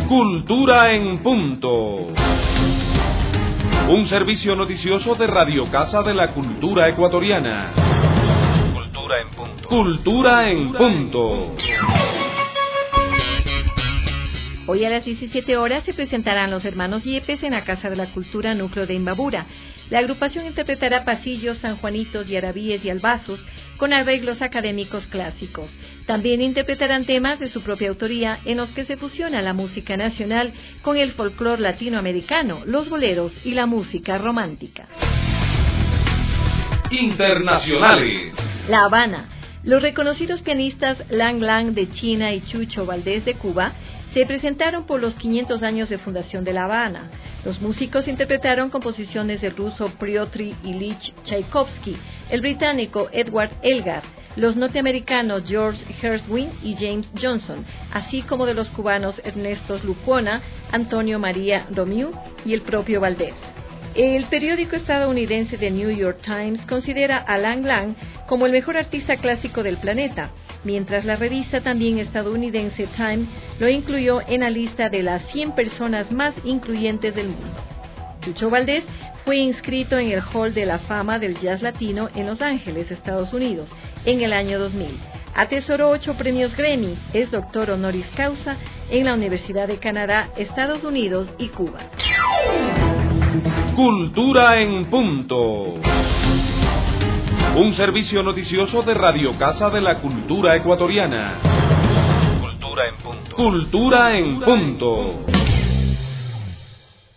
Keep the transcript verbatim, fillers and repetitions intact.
Cultura en punto. Un servicio noticioso de Radio Casa de la Cultura Ecuatoriana. Cultura en punto. Cultura en punto. Hoy a las diecisiete horas se presentarán los hermanos Yepes en la Casa de la Cultura Núcleo de Imbabura. La agrupación interpretará pasillos, sanjuanitos, yarabíes y albazos con arreglos académicos clásicos. También interpretarán temas de su propia autoría en los que se fusiona la música nacional con el folclore latinoamericano, los boleros y la música romántica. Internacionales. La Habana. Los reconocidos pianistas Lang Lang de China y Chucho Valdés de Cuba se presentaron por los quinientos años de fundación de La Habana. Los músicos interpretaron composiciones del ruso Piotr Ilich Tchaikovsky, el británico Edward Elgar, los norteamericanos George Gershwin y James Johnson, así como de los cubanos Ernesto Lucuona, Antonio María Romiu y el propio Valdés. El periódico estadounidense The New York Times considera a Lang Lang como el mejor artista clásico del planeta, mientras la revista también estadounidense Time lo incluyó en la lista de las cien personas más influyentes del mundo. Chucho Valdés fue inscrito en el Hall de la Fama del Jazz Latino en Los Ángeles, Estados Unidos, en el año dos mil. Atesoró ocho premios Grammy, es doctor honoris causa en la Universidad de Canadá, Estados Unidos y Cuba. Cultura en punto. Un servicio noticioso de Radio Casa de la Cultura Ecuatoriana. Cultura en punto. Cultura en punto.